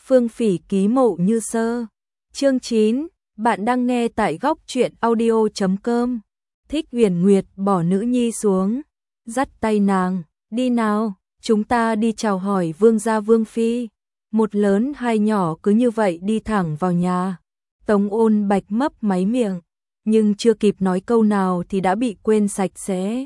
Phương Phỉ ký Mộ Như Sơ. Chương 9, bạn đang nghe tại góc truyện audio.com. Thích Huyền Nguyệt bỏ nữ nhi xuống, dắt tay nàng, đi nào, chúng ta đi chào hỏi vương gia vương phi. Một lớn hai nhỏ cứ như vậy đi thẳng vào nhà. Tống Ôn Bạch mấp máy miệng, nhưng chưa kịp nói câu nào thì đã bị quên sạch sẽ.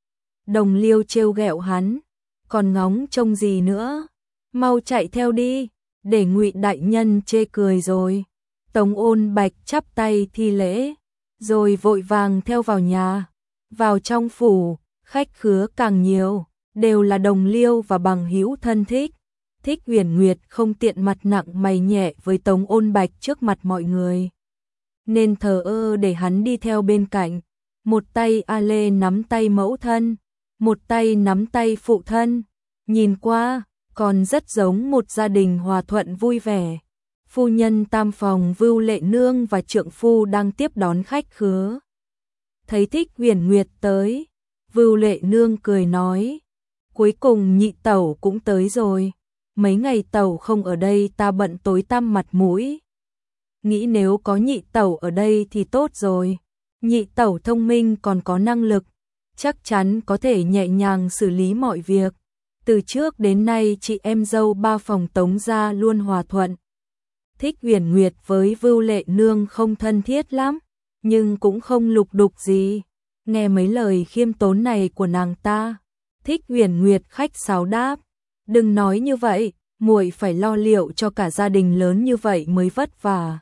Đồng Liêu trêu ghẹo hắn, còn ngóng trông gì nữa, mau chạy theo đi, để Ngụy đại nhân chê cười rồi. Tống Ôn Bạch chắp tay thi lễ, rồi vội vàng theo vào nhà. Vào trong phủ, khách khứa càng nhiều, đều là đồng liêu và bằng hữu thân thích. Thích Huyền Nguyệt không tiện mặt nặng mày nhẹ với Tống Ôn Bạch trước mặt mọi người, nên thờ ơ để hắn đi theo bên cạnh. Một tay A Lê nắm tay mẫu thân, một tay nắm tay phụ thân, nhìn qua còn rất giống một gia đình hòa thuận vui vẻ. Phu nhân tam phòng Vưu Lệ Nương và trượng phu đang tiếp đón khách khứa. Thấy Thích Huyền Nguyệt tới, Vưu Lệ Nương cười nói, cuối cùng nhị tẩu cũng tới rồi. Mấy ngày tẩu không ở đây ta bận tối tăm mặt mũi. Nghĩ nếu có nhị tẩu ở đây thì tốt rồi. Nhị tẩu thông minh còn có năng lực, chắc chắn có thể nhẹ nhàng xử lý mọi việc. Từ trước đến nay chị em dâu ba phòng Tống gia luôn hòa thuận. Thích Huyền Nguyệt với Vưu Lệ Nương không thân thiết lắm, nhưng cũng không lục đục gì. Nghe mấy lời khiêm tốn này của nàng ta, Thích Huyền Nguyệt khách sáo đáp, đừng nói như vậy, muội phải lo liệu cho cả gia đình lớn như vậy mới vất vả.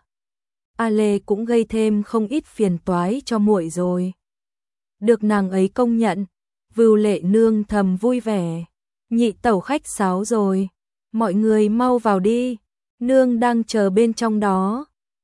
A Lê cũng gây thêm không ít phiền toái cho muội rồi. Được nàng ấy công nhận, Vưu Lệ Nương thầm vui vẻ. Nhị tẩu khách sáo rồi, mọi người mau vào đi, nương đang chờ bên trong đó.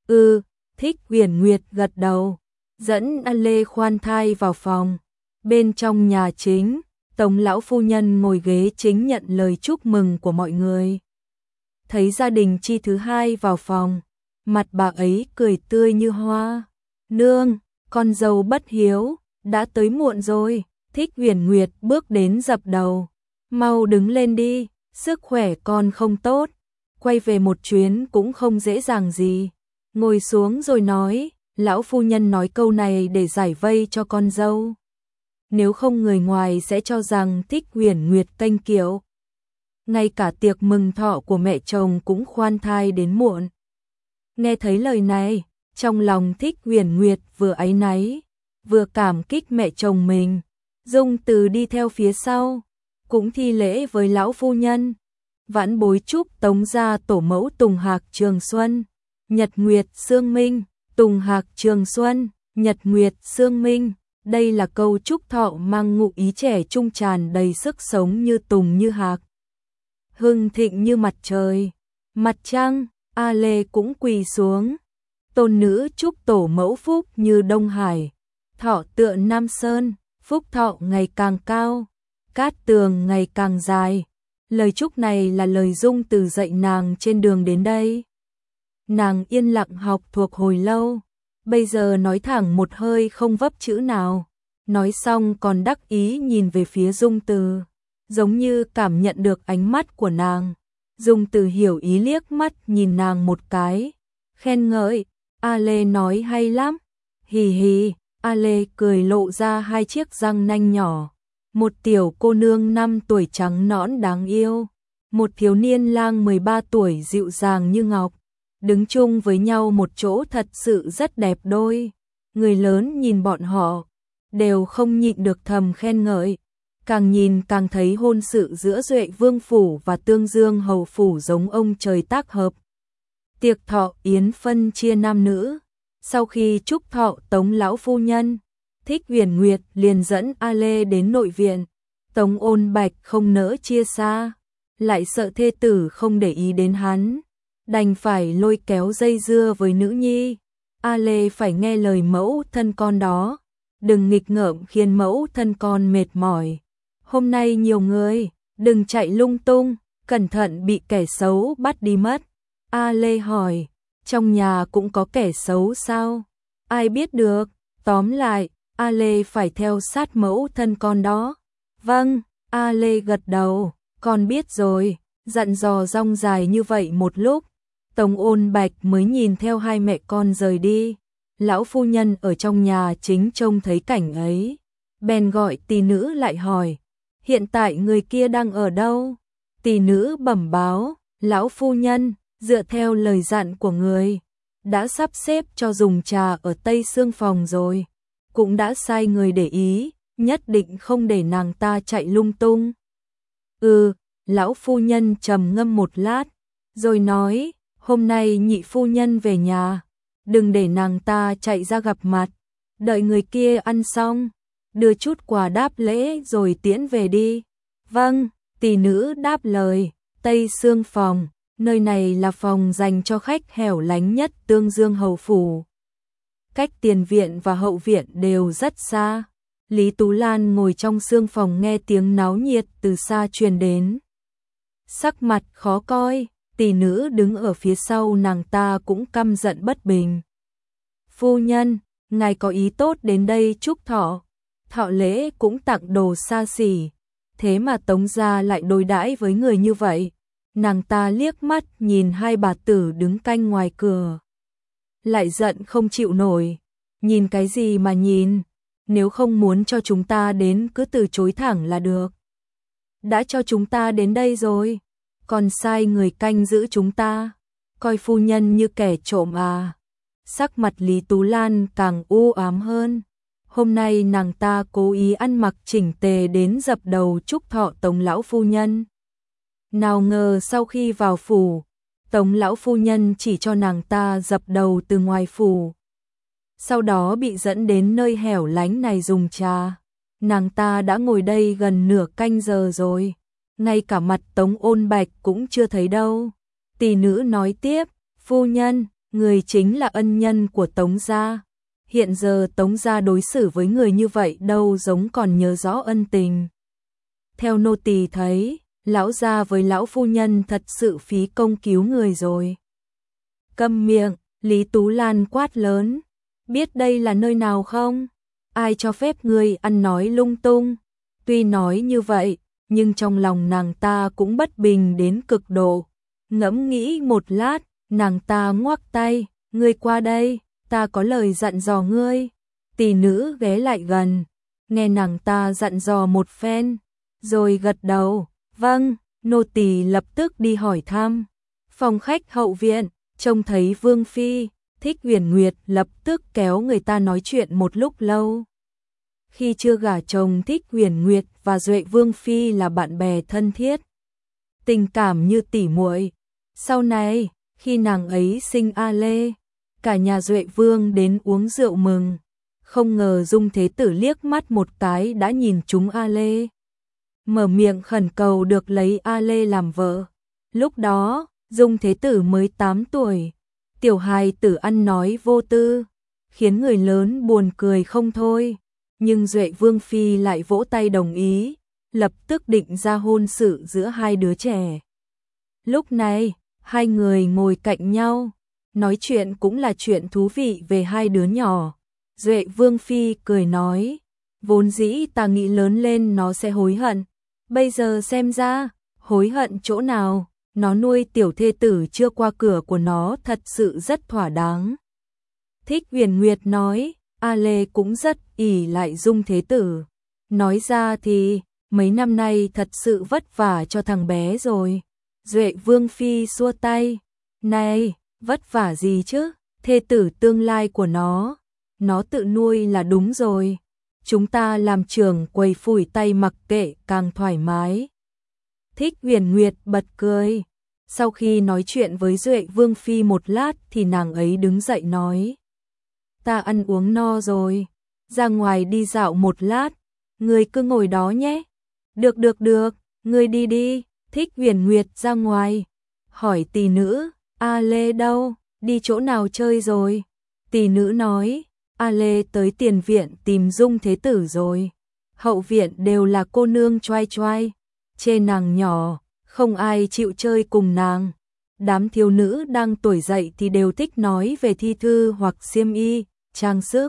Thích Huyền Nguyệt gật đầu, dẫn A Lê khoan thai vào phòng. Bên trong nhà chính, Tống lão phu nhân ngồi ghế chính nhận lời chúc mừng của mọi người. Thấy gia đình Chi thứ hai vào phòng, mặt bà ấy cười tươi như hoa. Nương, con dâu bất hiếu, đã tới muộn rồi. Thích Huyền Nguyệt bước đến dập đầu, mau đứng lên đi, sức khỏe con không tốt, quay về một chuyến cũng không dễ dàng gì. Ngồi xuống rồi nói, lão phu nhân nói câu này để giải vây cho con dâu. Nếu không người ngoài sẽ cho rằng Thích Huyền Nguyệt canh kiệu. Ngay cả tiệc mừng thọ của mẹ chồng cũng khoan thai đến muộn. Nghe thấy lời này, trong lòng Thích Huyền Nguyệt vừa áy náy, vừa cảm kích mẹ chồng mình. Dung Từ đi theo phía sau, cũng thi lễ với lão phu nhân. Vãn bối chúc Tống gia tổ mẫu Tùng Hạc Trường Xuân, Nhật Nguyệt Sương Minh, Tùng Hạc Trường Xuân, Nhật Nguyệt Sương Minh. Đây là câu chúc thọ mang ngụ ý trẻ trung tràn đầy sức sống như tùng như hạc, hưng thịnh như mặt trời, mặt trăng. A Lê cũng quỳ xuống. Tôn nữ chúc tổ mẫu phúc như Đông Hải, thọ tựa Nam Sơn, phúc thọ ngày càng cao, cát tường ngày càng dài. Lời chúc này là lời Dung Từ dạy nàng trên đường đến đây. Nàng yên lặng học thuộc hồi lâu, bây giờ nói thẳng một hơi không vấp chữ nào. Nói xong còn đắc ý nhìn về phía Dung Từ, giống như cảm nhận được ánh mắt của nàng. Dung Từ hiểu ý liếc mắt nhìn nàng một cái, khen ngợi, A Lê nói hay lắm. Hì hì, A Lê cười lộ ra hai chiếc răng nanh nhỏ. Một tiểu cô nương 5 tuổi trắng nõn đáng yêu, một thiếu niên lang 13 tuổi dịu dàng như ngọc, đứng chung với nhau một chỗ thật sự rất đẹp đôi. Người lớn nhìn bọn họ, đều không nhịn được thầm khen ngợi. Càng nhìn càng thấy hôn sự giữa Duệ Vương Phủ và Tương Dương Hầu Phủ giống ông trời tác hợp. Tiệc thọ yến phân chia nam nữ. Sau khi chúc thọ Tống lão phu nhân, Thích Huyền Nguyệt liền dẫn A Lê đến nội viện. Tống Ôn Bạch không nỡ chia xa, lại sợ thê tử không để ý đến hắn, đành phải lôi kéo dây dưa với nữ nhi. A Lê phải nghe lời mẫu thân con đó, đừng nghịch ngợm khiến mẫu thân con mệt mỏi. Hôm nay nhiều người, đừng chạy lung tung, cẩn thận bị kẻ xấu bắt đi mất. A Lê hỏi, trong nhà cũng có kẻ xấu sao? Ai biết được, tóm lại, A Lê phải theo sát mẫu thân con đó. Vâng, A Lê gật đầu, con biết rồi. Dặn dò rong dài như vậy một lúc, Tống Ôn Bạch mới nhìn theo hai mẹ con rời đi. Lão phu nhân ở trong nhà chính trông thấy cảnh ấy, bèn gọi tỷ nữ lại hỏi, hiện tại người kia đang ở đâu? Tỷ nữ bẩm báo, lão phu nhân, dựa theo lời dặn của người, đã sắp xếp cho dùng trà ở Tây Sương phòng rồi, cũng đã sai người để ý, nhất định không để nàng ta chạy lung tung. Lão phu nhân trầm ngâm một lát, rồi nói, hôm nay nhị phu nhân về nhà, đừng để nàng ta chạy ra gặp mặt, đợi người kia ăn xong, đưa chút quà đáp lễ rồi tiễn về đi. Vâng, tỷ nữ đáp lời. Tây Sương phòng, nơi này là phòng dành cho khách hẻo lánh nhất Tương Dương hầu phủ. Cách tiền viện và hậu viện đều rất xa. Lý Tú Lan ngồi trong sương phòng nghe tiếng náo nhiệt từ xa truyền đến. Sắc mặt khó coi, tỷ nữ đứng ở phía sau nàng ta cũng căm giận bất bình. Phu nhân, ngài có ý tốt đến đây chúc thọ, thọ lễ cũng tặng đồ xa xỉ, thế mà Tống gia lại đối đãi với người như vậy. Nàng ta liếc mắt nhìn hai bà tử đứng canh ngoài cửa, lại giận không chịu nổi. Nhìn cái gì mà nhìn, nếu không muốn cho chúng ta đến cứ từ chối thẳng là được. Đã cho chúng ta đến đây rồi, còn sai người canh giữ chúng ta, coi phu nhân như kẻ trộm à? Sắc mặt Lý Tú Lan càng u ám hơn. Hôm nay nàng ta cố ý ăn mặc chỉnh tề đến dập đầu chúc thọ Tống lão phu nhân. Nào ngờ sau khi vào phủ, Tống lão phu nhân chỉ cho nàng ta dập đầu từ ngoài phủ. Sau đó bị dẫn đến nơi hẻo lánh này dùng trà. Nàng ta đã ngồi đây gần nửa canh giờ rồi, ngay cả mặt Tống Ôn Bạch cũng chưa thấy đâu. Tỷ nữ nói tiếp, phu nhân, người chính là ân nhân của Tống gia. Hiện giờ Tống gia đối xử với người như vậy đâu giống còn nhớ rõ ân tình. Theo nô tỳ thấy, lão gia với lão phu nhân thật sự phí công cứu người rồi. Câm miệng, Lý Tú Lan quát lớn, biết đây là nơi nào không? Ai cho phép ngươi ăn nói lung tung? Tuy nói như vậy, nhưng trong lòng nàng ta cũng bất bình đến cực độ. Ngẫm nghĩ một lát, nàng ta ngoắc tay, ngươi qua đây, ta có lời dặn dò ngươi. Tỷ nữ ghé lại gần, nghe nàng ta dặn dò một phen, rồi gật đầu, vâng, nô tỳ lập tức đi hỏi thăm. Phòng khách hậu viện, trông thấy Vương Phi, Thích Uyển Nguyệt lập tức kéo người ta nói chuyện một lúc lâu. Khi chưa gả chồng, Thích Uyển Nguyệt và Duệ Vương Phi là bạn bè thân thiết, tình cảm như tỉ muội. Sau này, khi nàng ấy sinh A Lê, cả nhà Duệ Vương đến uống rượu mừng. Không ngờ Dung Thế Tử liếc mắt một cái đã nhìn trúng A Lê, mở miệng khẩn cầu được lấy A Lê làm vợ. Lúc đó, Dung Thế Tử mới 8 tuổi, tiểu hài tử ăn nói vô tư, khiến người lớn buồn cười không thôi. Nhưng Duệ Vương Phi lại vỗ tay đồng ý, lập tức định ra hôn sự giữa hai đứa trẻ. Lúc này, hai người ngồi cạnh nhau, nói chuyện cũng là chuyện thú vị về hai đứa nhỏ. Duệ Vương Phi cười nói, vốn dĩ ta nghĩ lớn lên nó sẽ hối hận, bây giờ xem ra, hối hận chỗ nào, nó nuôi tiểu thê tử chưa qua cửa của nó thật sự rất thỏa đáng. Thích Uyển Nguyệt nói, A Lê cũng rất ỷ lại Dung Thế Tử. Nói ra thì, mấy năm nay thật sự vất vả cho thằng bé rồi. Duệ Vương Phi xua tay, này, vất vả gì chứ, thê tử tương lai của nó tự nuôi là đúng rồi. Chúng ta làm trưởng quầy phủi tay mặc kệ càng thoải mái. Thích Uyển Nguyệt bật cười. Sau khi nói chuyện với Duệ Vương Phi một lát thì nàng ấy đứng dậy nói, ta ăn uống no rồi, ra ngoài đi dạo một lát, ngươi cứ ngồi đó nhé. Được, ngươi đi đi. Thích Uyển Nguyệt ra ngoài, hỏi tỷ nữ, A Lê đâu, đi chỗ nào chơi rồi? Tỷ nữ nói, A Lê tới tiền viện tìm Dung Thế Tử rồi, hậu viện đều là cô nương choai choai, chê nàng nhỏ, không ai chịu chơi cùng nàng. Đám thiếu nữ đang tuổi dậy thì đều thích nói về thi thư hoặc xiêm y, trang sức.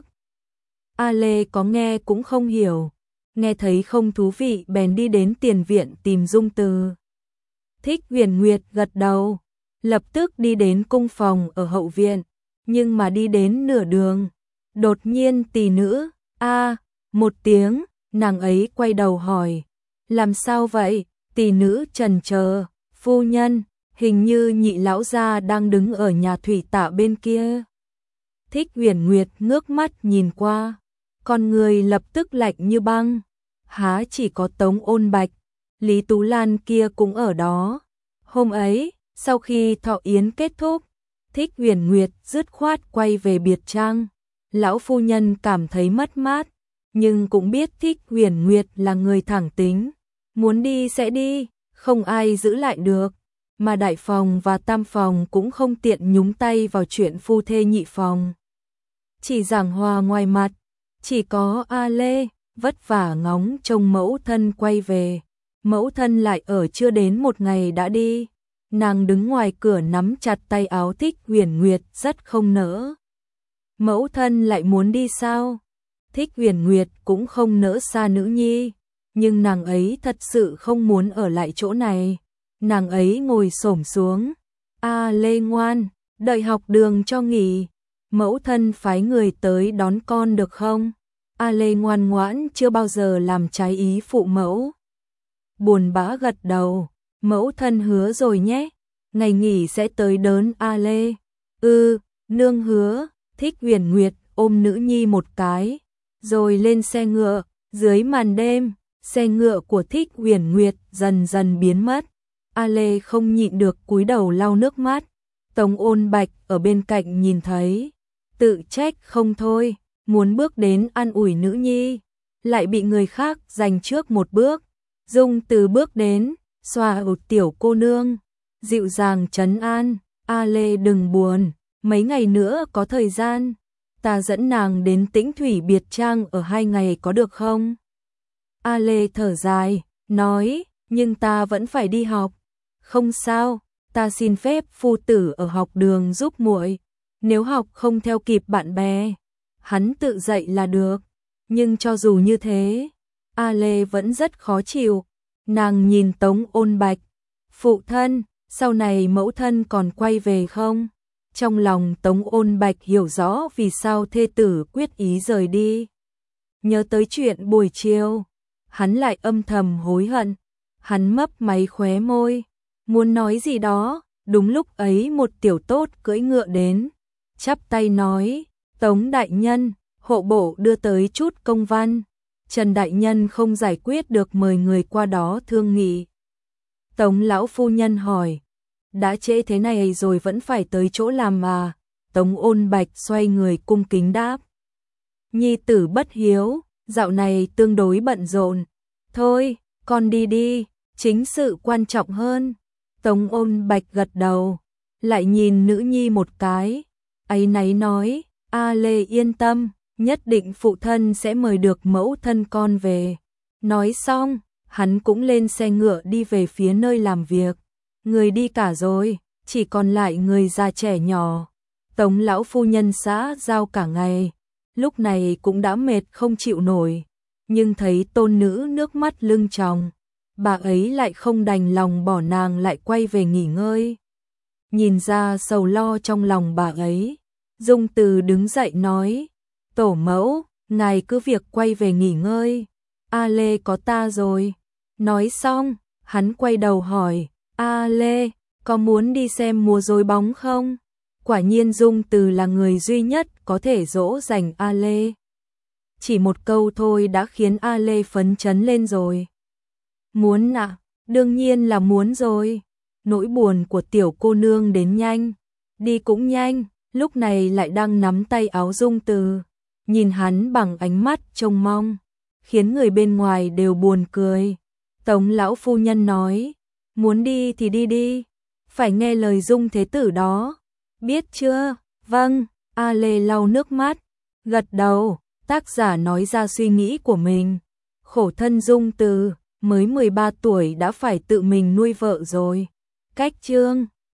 A Lê có nghe cũng không hiểu, nghe thấy không thú vị bèn đi đến tiền viện tìm Dung Từ. Thích Uyển Nguyệt gật đầu, lập tức đi đến cung phòng ở hậu viện, nhưng mà đi đến nửa đường, đột nhiên tỷ nữ, một tiếng, nàng ấy quay đầu hỏi, làm sao vậy? Tỷ nữ trần chờ, phu nhân, hình như Nhị lão gia đang đứng ở nhà thủy tạ bên kia. Thích Huyền Nguyệt ngước mắt nhìn qua, con người lập tức lạnh như băng, há chỉ có Tống Ôn Bạch, Lý Tú Lan kia cũng ở đó. Hôm ấy, sau khi thọ yến kết thúc, Thích Huyền Nguyệt dứt khoát quay về biệt trang. Lão phu nhân cảm thấy mất mát, nhưng cũng biết Thích Huyền Nguyệt là người thẳng tính, muốn đi sẽ đi, không ai giữ lại được, mà đại phòng và tam phòng cũng không tiện nhúng tay vào chuyện phu thê nhị phòng. Chỉ giảng hòa ngoài mặt, chỉ có A Lê vất vả ngóng trông mẫu thân quay về, mẫu thân lại ở chưa đến một ngày đã đi. Nàng đứng ngoài cửa nắm chặt tay áo Thích Huyền Nguyệt rất không nỡ. Mẫu thân lại muốn đi sao? Thích Huyền Nguyệt cũng không nỡ xa nữ nhi, nhưng nàng ấy thật sự không muốn ở lại chỗ này. Nàng ấy ngồi xổm xuống. Lê ngoan, đợi học đường cho nghỉ. Mẫu thân phái người tới đón con được không? Lê ngoan ngoãn chưa bao giờ làm trái ý phụ mẫu. Buồn bã gật đầu. Mẫu thân hứa rồi nhé, ngày nghỉ sẽ tới đón Lê. Nương hứa. Thích Huyền Nguyệt ôm nữ nhi một cái, rồi lên xe ngựa. Dưới màn đêm, xe ngựa của Thích Huyền Nguyệt dần dần biến mất. Lê không nhịn được cúi đầu lau nước mắt. Tống Ôn Bạch ở bên cạnh nhìn thấy, tự trách không thôi, muốn bước đến an ủi nữ nhi, lại bị người khác giành trước một bước. Dung Từ bước đến, xoa ột tiểu cô nương, dịu dàng trấn an, Lê đừng buồn, mấy ngày nữa có thời gian, ta dẫn nàng đến Tĩnh Thủy biệt trang ở 2 ngày có được không? Lê thở dài, nói, nhưng ta vẫn phải đi học. Không sao, ta xin phép phu tử ở học đường giúp muội, nếu học không theo kịp bạn bè, hắn tự dạy là được. Nhưng cho dù như thế, Lê vẫn rất khó chịu. Nàng nhìn Tống Ôn Bạch, phụ thân, sau này mẫu thân còn quay về không? Trong lòng Tống Ôn Bạch hiểu rõ vì sao thê tử quyết ý rời đi. Nhớ tới chuyện buổi chiều, hắn lại âm thầm hối hận. Hắn mấp máy khóe môi, muốn nói gì đó. Đúng lúc ấy một tiểu tốt cưỡi ngựa đến, chắp tay nói, Tống đại nhân, hộ bộ đưa tới chút công văn. Trần đại nhân không giải quyết được mời người qua đó thương nghị. Tống lão phu nhân hỏi, đã trễ thế này rồi vẫn phải tới chỗ làm mà? Tống Ôn Bạch xoay người cung kính đáp, nhi tử bất hiếu, dạo này tương đối bận rộn. Thôi, con đi đi, chính sự quan trọng hơn. Tống Ôn Bạch gật đầu, lại nhìn nữ nhi một cái, áy náy nói, Lê yên tâm, nhất định phụ thân sẽ mời được mẫu thân con về. Nói xong, hắn cũng lên xe ngựa đi về phía nơi làm việc. Người đi cả rồi, chỉ còn lại người già trẻ nhỏ. Tống lão phu nhân xã giao cả ngày, lúc này cũng đã mệt không chịu nổi, nhưng thấy tôn nữ nước mắt lưng tròng, bà ấy lại không đành lòng bỏ nàng lại quay về nghỉ ngơi. Nhìn ra sầu lo trong lòng bà ấy, Dung Từ đứng dậy nói, tổ mẫu, ngài cứ việc quay về nghỉ ngơi, Lê có ta rồi. Nói xong, hắn quay đầu hỏi, Lê, có muốn đi xem mùa rối bóng không? Quả nhiên Dung Từ là người duy nhất có thể dỗ dành Lê. Chỉ một câu thôi đã khiến Lê phấn chấn lên rồi. Muốn ạ, đương nhiên là muốn rồi. Nỗi buồn của tiểu cô nương đến nhanh, đi cũng nhanh, lúc này lại đang nắm tay áo Dung Từ, nhìn hắn bằng ánh mắt trông mong, khiến người bên ngoài đều buồn cười. Tống lão phu nhân nói, muốn đi thì đi đi, phải nghe lời Dung thế tử đó, biết chưa? Vâng. Lê lau nước mắt, gật đầu. Tác giả nói ra suy nghĩ của mình, khổ thân Dung Từ, mới 13 tuổi đã phải tự mình nuôi vợ rồi. Cách chương